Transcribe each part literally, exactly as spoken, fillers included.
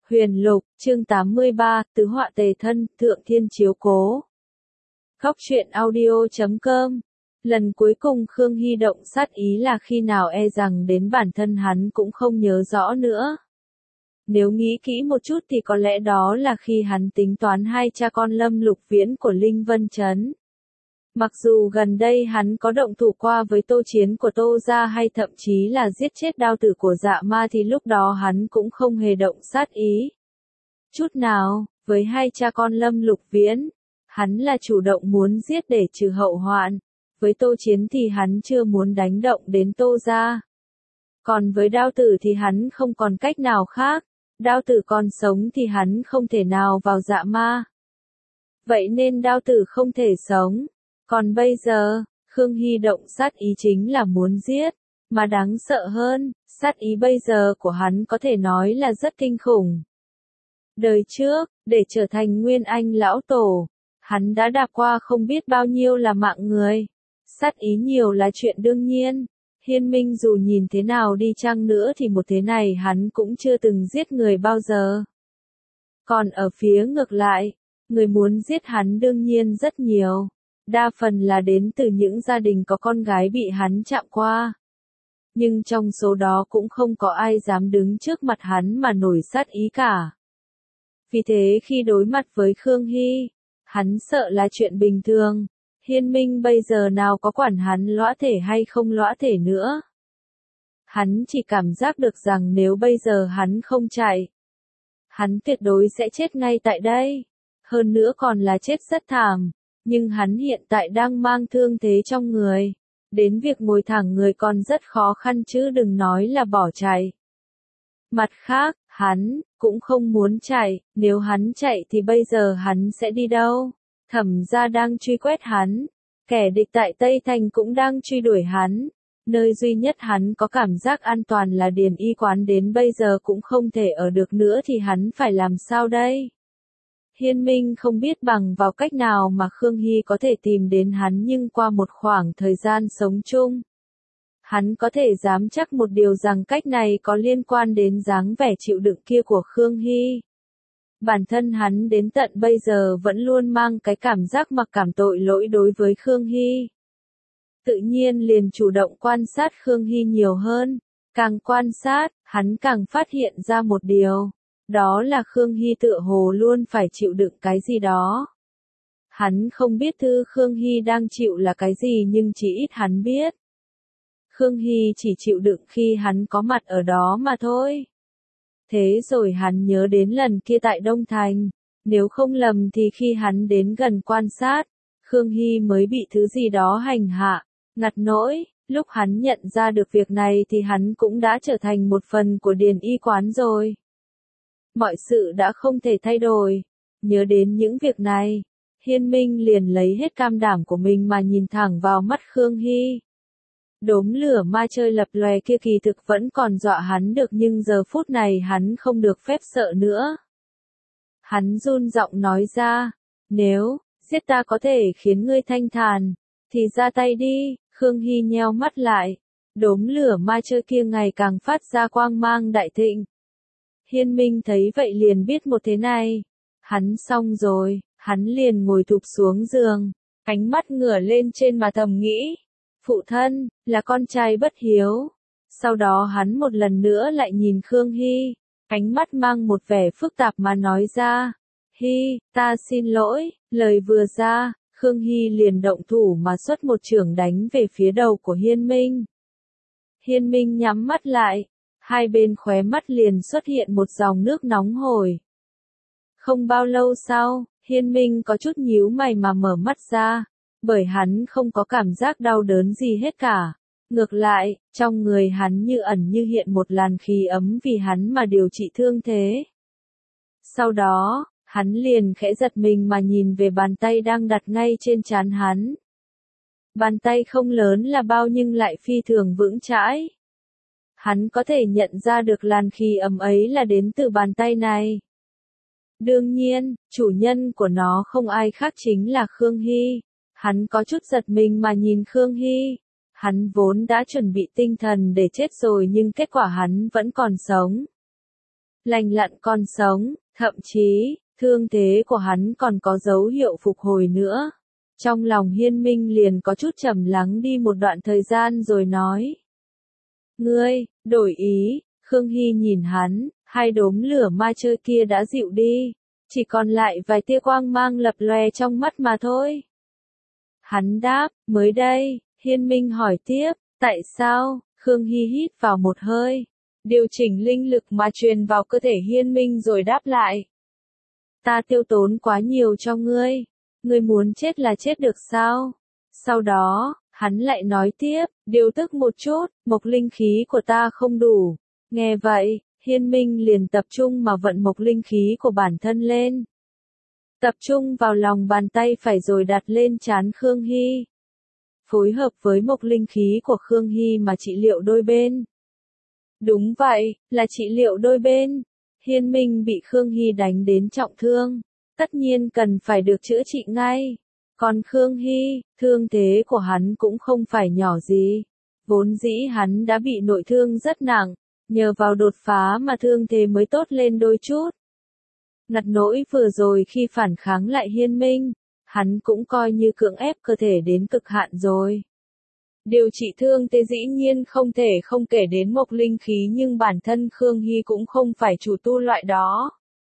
Huyền Lục, chương tám mươi ba, Tứ họa tề thân, Thượng Thiên chiếu cố. Góc truyện audio chấm com. Lần cuối cùng Khương Hy động sát ý là khi nào e rằng đến bản thân hắn cũng không nhớ rõ nữa. Nếu nghĩ kỹ một chút thì có lẽ đó là khi hắn tính toán hai cha con Lâm Lục Viễn của Linh Vân Trấn. Mặc dù gần đây hắn có động thủ qua với Tô Chiến của Tô gia hay thậm chí là giết chết đao tử của Dạ Ma thì lúc đó hắn cũng không hề động sát ý. Chút nào, với hai cha con Lâm Lục Viễn, hắn là chủ động muốn giết để trừ hậu hoạn. Với Tô Chiến thì hắn chưa muốn đánh động đến Tô gia. Còn với đao tử thì hắn không còn cách nào khác. Đao tử còn sống thì hắn không thể nào vào Dạ Ma. Vậy nên đao tử không thể sống. Còn bây giờ, Khương Hy động sát ý chính là muốn giết, mà đáng sợ hơn, sát ý bây giờ của hắn có thể nói là rất kinh khủng. Đời trước, để trở thành Nguyên Anh lão tổ, hắn đã đạp qua không biết bao nhiêu là mạng người. Sát ý nhiều là chuyện đương nhiên, Hiên Minh dù nhìn thế nào đi chăng nữa thì một thế này hắn cũng chưa từng giết người bao giờ. Còn ở phía ngược lại, người muốn giết hắn đương nhiên rất nhiều. Đa phần là đến từ những gia đình có con gái bị hắn chạm qua. Nhưng trong số đó cũng không có ai dám đứng trước mặt hắn mà nổi sát ý cả. Vì thế khi đối mặt với Khương Hy, hắn sợ là chuyện bình thường. Hiên Minh bây giờ nào có quản hắn lõa thể hay không lõa thể nữa. Hắn chỉ cảm giác được rằng nếu bây giờ hắn không chạy, hắn tuyệt đối sẽ chết ngay tại đây. Hơn nữa còn là chết rất thảm. Nhưng hắn hiện tại đang mang thương thế trong người. Đến việc ngồi thẳng người còn rất khó khăn chứ đừng nói là bỏ chạy. Mặt khác, hắn cũng không muốn chạy. Nếu hắn chạy thì bây giờ hắn sẽ đi đâu? Thẩm gia đang truy quét hắn. Kẻ địch tại Tây Thành cũng đang truy đuổi hắn. Nơi duy nhất hắn có cảm giác an toàn là Điền Y quán, đến bây giờ cũng không thể ở được nữa thì hắn phải làm sao đây? Hiên Minh không biết bằng vào cách nào mà Khương Hy có thể tìm đến hắn, nhưng qua một khoảng thời gian sống chung, hắn có thể dám chắc một điều rằng cách này có liên quan đến dáng vẻ chịu đựng kia của Khương Hy. Bản thân hắn đến tận bây giờ vẫn luôn mang cái cảm giác mặc cảm tội lỗi đối với Khương Hy. Tự nhiên liền chủ động quan sát Khương Hy nhiều hơn. Càng quan sát, hắn càng phát hiện ra một điều. Đó là Khương Hy tựa hồ luôn phải chịu đựng cái gì đó. Hắn không biết thứ Khương Hy đang chịu là cái gì nhưng chỉ ít hắn biết. Khương Hy chỉ chịu đựng khi hắn có mặt ở đó mà thôi. Thế rồi hắn nhớ đến lần kia tại Đông Thành. Nếu không lầm thì khi hắn đến gần quan sát, Khương Hy mới bị thứ gì đó hành hạ, ngặt nỗi. Lúc hắn nhận ra được việc này thì hắn cũng đã trở thành một phần của Điền Y quán rồi. Mọi sự đã không thể thay đổi. Nhớ đến những việc này, Hiên Minh liền lấy hết cam đảm của mình mà nhìn thẳng vào mắt Khương Hy. Đốm lửa ma chơi lập lòe kia kỳ thực vẫn còn dọa hắn được, nhưng giờ phút này hắn không được phép sợ nữa. Hắn run giọng nói ra, nếu giết ta có thể khiến ngươi thanh thản, thì ra tay đi. Khương Hy nheo mắt lại, đốm lửa ma chơi kia ngày càng phát ra quang mang đại thịnh. Hiên Minh thấy vậy liền biết một thế này, hắn xong rồi, hắn liền ngồi thụp xuống giường, ánh mắt ngửa lên trên mà thầm nghĩ, phụ thân, là con trai bất hiếu. Sau đó hắn một lần nữa lại nhìn Khương Hy, ánh mắt mang một vẻ phức tạp mà nói ra, Hy, ta xin lỗi. Lời vừa ra, Khương Hy liền động thủ mà xuất một chưởng đánh về phía đầu của Hiên Minh. Hiên Minh nhắm mắt lại. Hai bên khóe mắt liền xuất hiện một dòng nước nóng hổi. Không bao lâu sau, Hiên Minh có chút nhíu mày mà mở mắt ra, bởi hắn không có cảm giác đau đớn gì hết cả. Ngược lại, trong người hắn như ẩn như hiện một làn khí ấm vì hắn mà điều trị thương thế. Sau đó, hắn liền khẽ giật mình mà nhìn về bàn tay đang đặt ngay trên trán hắn. Bàn tay không lớn là bao nhưng lại phi thường vững chãi. Hắn có thể nhận ra được làn khí ấm ấy là đến từ bàn tay này. Đương nhiên, chủ nhân của nó không ai khác chính là Khương Hy. Hắn có chút giật mình mà nhìn Khương Hy. Hắn vốn đã chuẩn bị tinh thần để chết rồi nhưng kết quả hắn vẫn còn sống. lành lặn còn sống, thậm chí, thương thế của hắn còn có dấu hiệu phục hồi nữa. Trong lòng Hiên Minh liền có chút trầm lắng đi một đoạn thời gian rồi nói. Ngươi, đổi ý, Khương Hy nhìn hắn, hai đốm lửa ma chơi kia đã dịu đi, chỉ còn lại vài tia quang mang lập lòe trong mắt mà thôi. Hắn đáp, mới đây, Hiên Minh hỏi tiếp, tại sao? Khương Hy hít vào một hơi, điều chỉnh linh lực mà truyền vào cơ thể Hiên Minh rồi đáp lại. Ta tiêu tốn quá nhiều cho ngươi, ngươi muốn chết là chết được sao? Sau đó, hắn lại nói tiếp, điều tức một chút, mộc linh khí của ta không đủ. Nghe vậy, Hiên Minh liền tập trung mà vận mộc linh khí của bản thân lên. Tập trung vào lòng bàn tay phải rồi đặt lên trán Khương Hy. Phối hợp với mộc linh khí của Khương Hy mà trị liệu đôi bên. Đúng vậy, là trị liệu đôi bên. Hiên Minh bị Khương Hy đánh đến trọng thương, tất nhiên cần phải được chữa trị ngay. Còn Khương Hy, thương thế của hắn cũng không phải nhỏ gì. Vốn dĩ hắn đã bị nội thương rất nặng, nhờ vào đột phá mà thương thế mới tốt lên đôi chút. Ngặt nỗi vừa rồi khi phản kháng lại Hiên Minh, hắn cũng coi như cưỡng ép cơ thể đến cực hạn rồi. Điều trị thương thế dĩ nhiên không thể không kể đến mộc linh khí, nhưng bản thân Khương Hy cũng không phải chủ tu loại đó.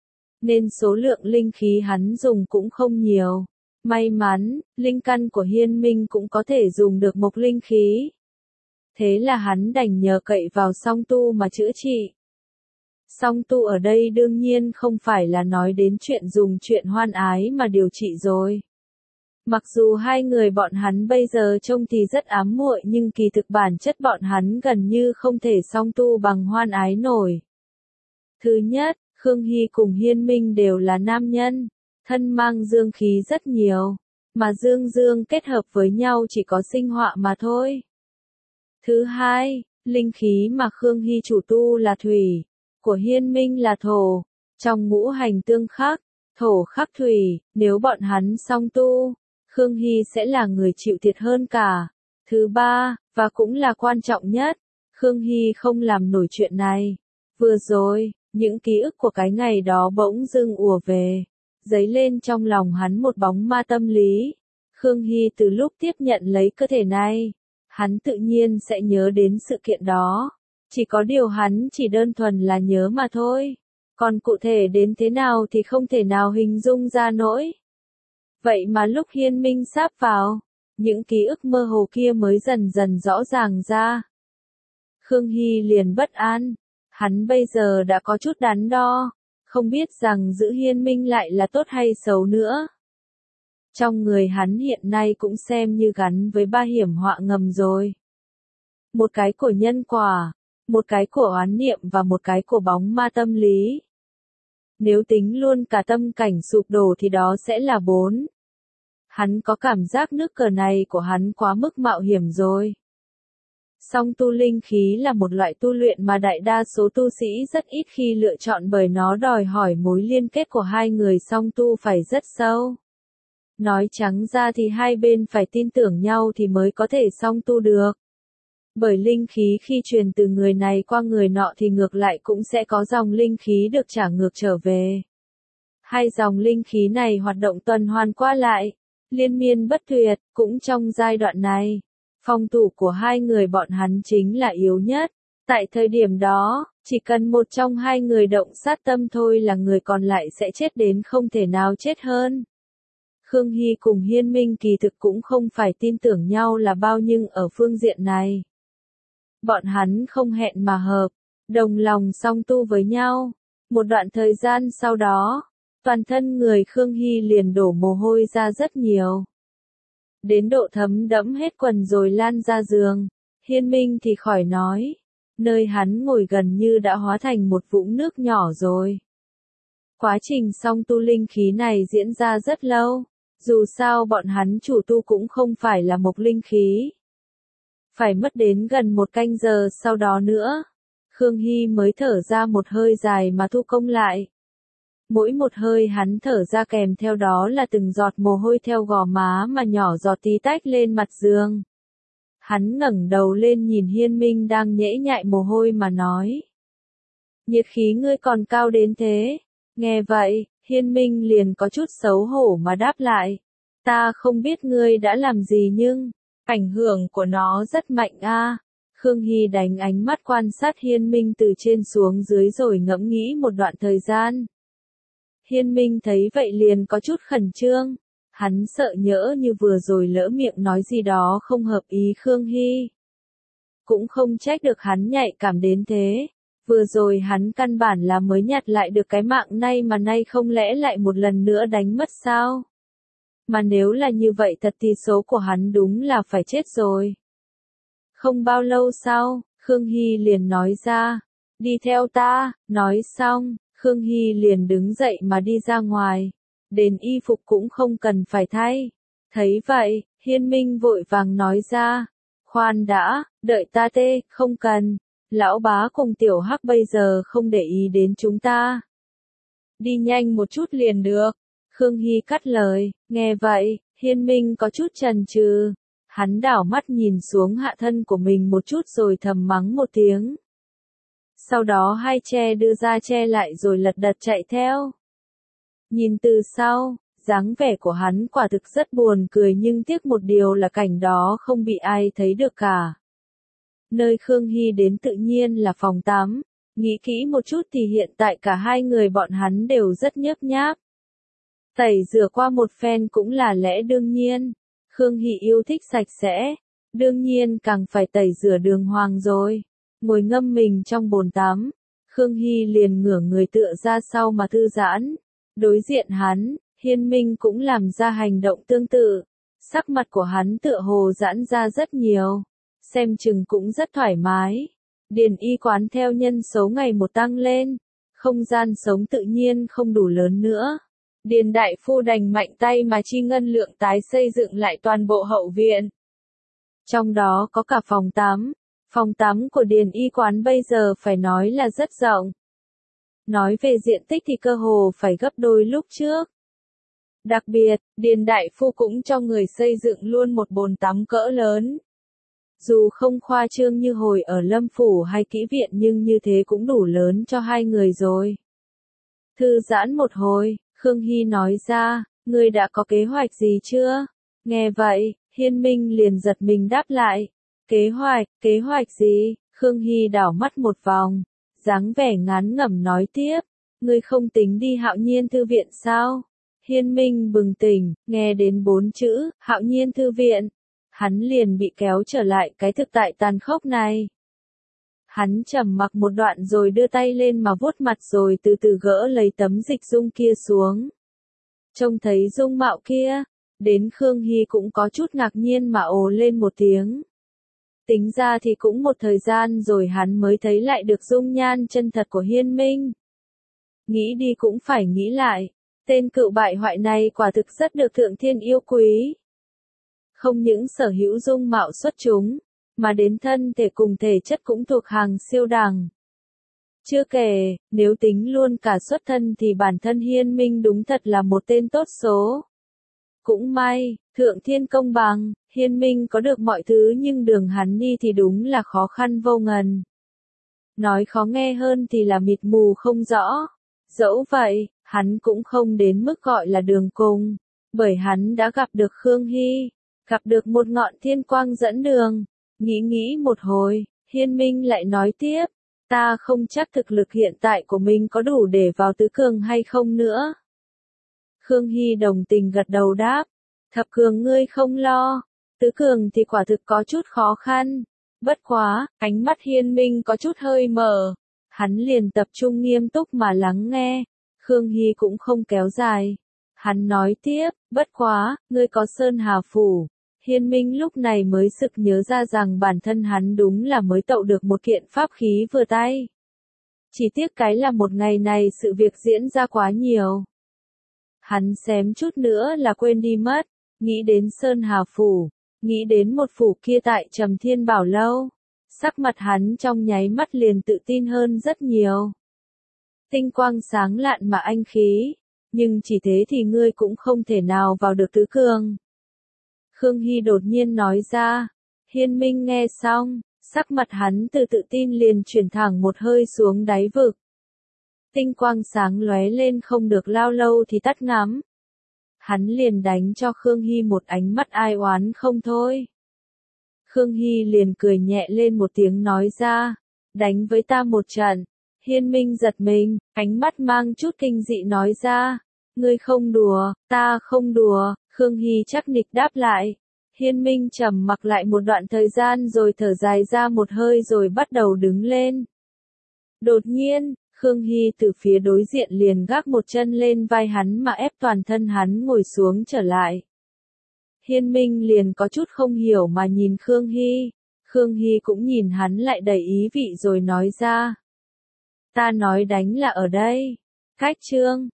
Nên số lượng linh khí hắn dùng cũng không nhiều. May mắn, linh căn của Hiên Minh cũng có thể dùng được mộc linh khí. Thế là hắn đành nhờ cậy vào song tu mà chữa trị. Song tu ở đây đương nhiên không phải là nói đến chuyện dùng chuyện hoan ái mà điều trị rồi. Mặc dù hai người bọn hắn bây giờ trông thì rất ám muội, nhưng kỳ thực bản chất bọn hắn gần như không thể song tu bằng hoan ái nổi. Thứ nhất, Khương Hy cùng Hiên Minh đều là nam nhân, thân mang dương khí rất nhiều, mà dương dương kết hợp với nhau chỉ có sinh họa mà thôi. Thứ hai, linh khí mà Khương Hy chủ tu là thủy, của Hiên Minh là thổ, trong ngũ hành tương khắc, thổ khắc thủy, nếu bọn hắn song tu, Khương Hy sẽ là người chịu thiệt hơn cả. Thứ ba, và cũng là quan trọng nhất, Khương Hy không làm nổi chuyện này. Vừa rồi, những ký ức của cái ngày đó bỗng dưng ùa về, dấy lên trong lòng hắn một bóng ma tâm lý. Khương Hy từ lúc tiếp nhận lấy cơ thể này, hắn tự nhiên sẽ nhớ đến sự kiện đó. Chỉ có điều hắn chỉ đơn thuần là nhớ mà thôi. Còn cụ thể đến thế nào thì không thể nào hình dung ra nổi. Vậy mà lúc Hiên Minh sáp vào, những ký ức mơ hồ kia mới dần dần rõ ràng ra. Khương Hy liền bất an, hắn bây giờ đã có chút đắn đo, không biết rằng giữ Hiên Minh lại là tốt hay xấu nữa. Trong người hắn hiện nay cũng xem như gắn với ba hiểm họa ngầm rồi. Một cái của nhân quả, một cái của oán niệm và một cái của bóng ma tâm lý. Nếu tính luôn cả tâm cảnh sụp đổ thì đó sẽ là bốn. Hắn có cảm giác nước cờ này của hắn quá mức mạo hiểm rồi. Song tu linh khí là một loại tu luyện mà đại đa số tu sĩ rất ít khi lựa chọn, bởi nó đòi hỏi mối liên kết của hai người song tu phải rất sâu. Nói trắng ra thì hai bên phải tin tưởng nhau thì mới có thể song tu được. Bởi linh khí khi truyền từ người này qua người nọ thì ngược lại cũng sẽ có dòng linh khí được trả ngược trở về. Hai dòng linh khí này hoạt động tuần hoàn qua lại, liên miên bất tuyệt. Cũng trong giai đoạn này, phong thủ của hai người bọn hắn chính là yếu nhất. Tại thời điểm đó, chỉ cần một trong hai người động sát tâm thôi là người còn lại sẽ chết đến không thể nào chết hơn. Khương Hy cùng Hiên Minh kỳ thực cũng không phải tin tưởng nhau là bao, nhưng ở phương diện này, bọn hắn không hẹn mà hợp, đồng lòng song tu với nhau. Một đoạn thời gian sau đó, toàn thân người Khương Hy liền đổ mồ hôi ra rất nhiều. Đến độ thấm đẫm hết quần rồi lan ra giường. Hiên Minh thì khỏi nói, nơi hắn ngồi gần như đã hóa thành một vũng nước nhỏ rồi. Quá trình song tu linh khí này diễn ra rất lâu, dù sao bọn hắn chủ tu cũng không phải là mộc linh khí. Phải mất đến gần một canh giờ sau đó nữa, Khương Hy mới thở ra một hơi dài mà thu công lại. Mỗi một hơi hắn thở ra kèm theo đó là từng giọt mồ hôi theo gò má mà nhỏ giọt tí tách lên mặt giường. Hắn ngẩng đầu lên nhìn Hiên Minh đang nhễ nhại mồ hôi mà nói. nhiệt khí ngươi còn cao đến thế. Nghe vậy, Hiên Minh liền có chút xấu hổ mà đáp lại. Ta không biết ngươi đã làm gì nhưng, ảnh hưởng của nó rất mạnh a. Khương Hy đánh ánh mắt quan sát Hiên Minh từ trên xuống dưới rồi ngẫm nghĩ một đoạn thời gian. Hiên Minh thấy vậy liền có chút khẩn trương. Hắn sợ nhỡ như vừa rồi lỡ miệng nói gì đó không hợp ý Khương Hy. Cũng không trách được hắn nhạy cảm đến thế. Vừa rồi hắn căn bản là mới nhặt lại được cái mạng nay mà nay không lẽ lại một lần nữa đánh mất sao? Mà nếu là như vậy thật thì số của hắn đúng là phải chết rồi. Không bao lâu sau, Khương Hy liền nói ra, đi theo ta, nói xong, Khương Hy liền đứng dậy mà đi ra ngoài, đến y phục cũng không cần phải thay. Thấy vậy, Hiên Minh vội vàng nói ra, khoan đã, đợi ta tê, không cần, lão bá cùng tiểu hắc bây giờ không để ý đến chúng ta. Đi nhanh một chút liền được, Khương Hy cắt lời, nghe vậy, Hiên Minh có chút chần chừ. Hắn đảo mắt nhìn xuống hạ thân của mình một chút rồi thầm mắng một tiếng. Sau đó hai che đưa ra che lại rồi lật đật chạy theo. Nhìn từ sau, dáng vẻ của hắn quả thực rất buồn cười nhưng tiếc một điều là cảnh đó không bị ai thấy được cả. Nơi Khương Hy đến tự nhiên là phòng tắm, nghĩ kỹ một chút thì hiện tại cả hai người bọn hắn đều rất nhớp nháp. Tẩy rửa qua một phen cũng là lẽ đương nhiên. Khương Hy yêu thích sạch sẽ, đương nhiên càng phải tẩy rửa đường hoàng rồi. Ngồi ngâm mình trong bồn tắm, Khương Hy liền ngửa người tựa ra sau mà thư giãn. Đối diện hắn, Hiên Minh cũng làm ra hành động tương tự. Sắc mặt của hắn tựa hồ giãn ra rất nhiều, xem chừng cũng rất thoải mái. Điền y quán theo nhân số ngày một tăng lên, không gian sống tự nhiên không đủ lớn nữa. Điền đại phu đành mạnh tay mà chi ngân lượng tái xây dựng lại toàn bộ hậu viện. Trong đó có cả phòng tắm. Phòng tắm của Điền y quán bây giờ phải nói là rất rộng. Nói về diện tích thì cơ hồ phải gấp đôi lúc trước. Đặc biệt, Điền đại phu cũng cho người xây dựng luôn một bồn tắm cỡ lớn. Dù không khoa trương như hồi ở Lâm Phủ hay Kỹ Viện nhưng như thế cũng đủ lớn cho hai người rồi. Thư giãn một hồi, Khương Hy nói ra, ngươi đã có kế hoạch gì chưa? Nghe vậy, Hiên Minh liền giật mình đáp lại. Kế hoạch, kế hoạch gì? Khương Hy đảo mắt một vòng, dáng vẻ ngán ngẩm nói tiếp. Ngươi không tính đi Hạo Nhiên Thư Viện sao? Hiên Minh bừng tỉnh, nghe đến bốn chữ, Hạo Nhiên Thư Viện. Hắn liền bị kéo trở lại cái thực tại tàn khốc này. Hắn trầm mặc một đoạn rồi đưa tay lên mà vuốt mặt rồi từ từ gỡ lấy tấm dịch dung kia xuống. Trông thấy dung mạo kia, đến Khương Hy cũng có chút ngạc nhiên mà ồ lên một tiếng. Tính ra thì cũng một thời gian rồi hắn mới thấy lại được dung nhan chân thật của Hiên Minh. Nghĩ đi cũng phải nghĩ lại, tên cựu bại hoại này quả thực rất được Thượng Thiên yêu quý. Không những sở hữu dung mạo xuất chúng, mà đến thân thể cùng thể chất cũng thuộc hàng siêu đẳng. Chưa kể, nếu tính luôn cả xuất thân thì bản thân Hiên Minh đúng thật là một tên tốt số. Cũng may, Thượng Thiên công bằng, Hiên Minh có được mọi thứ nhưng đường hắn đi thì đúng là khó khăn vô ngần. Nói khó nghe hơn thì là mịt mù không rõ. Dẫu vậy, hắn cũng không đến mức gọi là đường cùng, bởi hắn đã gặp được Khương Hy, gặp được một ngọn thiên quang dẫn đường. Nghĩ nghĩ một hồi, Hiên Minh lại nói tiếp, ta không chắc thực lực hiện tại của mình có đủ để vào tứ cường hay không nữa. Khương Hy đồng tình gật đầu đáp, thập cường ngươi không lo, tứ cường thì quả thực có chút khó khăn. Bất quá, ánh mắt Hiên Minh có chút hơi mờ, hắn liền tập trung nghiêm túc mà lắng nghe. Khương Hy cũng không kéo dài, hắn nói tiếp, bất quá, ngươi có Sơn Hà Phủ. Hiên Minh lúc này mới sực nhớ ra rằng bản thân hắn đúng là mới tậu được một kiện pháp khí vừa tay. Chỉ tiếc cái là một ngày này sự việc diễn ra quá nhiều. Hắn xém chút nữa là quên đi mất, nghĩ đến Sơn Hà Phủ, nghĩ đến một phủ kia tại Trầm Thiên Bảo Lâu. Sắc mặt hắn trong nháy mắt liền tự tin hơn rất nhiều. Tinh quang sáng lạn mà anh khí, nhưng chỉ thế thì ngươi cũng không thể nào vào được tứ cường. Khương Hy đột nhiên nói ra. Hiên Minh nghe xong, sắc mặt hắn từ tự tin liền chuyển thẳng một hơi xuống đáy vực. Tinh quang sáng lóe lên không được lao lâu thì tắt ngắm. Hắn liền đánh cho Khương Hy một ánh mắt ai oán không thôi. Khương Hy liền cười nhẹ lên một tiếng nói ra, đánh với ta một trận. Hiên Minh giật mình, ánh mắt mang chút kinh dị nói ra, ngươi không đùa, ta không đùa. Khương Hy chắc nịch đáp lại. Hiên Minh trầm mặc lại một đoạn thời gian rồi thở dài ra một hơi rồi bắt đầu đứng lên. Đột nhiên, Khương Hy từ phía đối diện liền gác một chân lên vai hắn mà ép toàn thân hắn ngồi xuống trở lại. Hiên Minh liền có chút không hiểu mà nhìn Khương Hy. Khương Hy cũng nhìn hắn lại đầy ý vị rồi nói ra. Ta nói đánh là ở đây. Cách trương,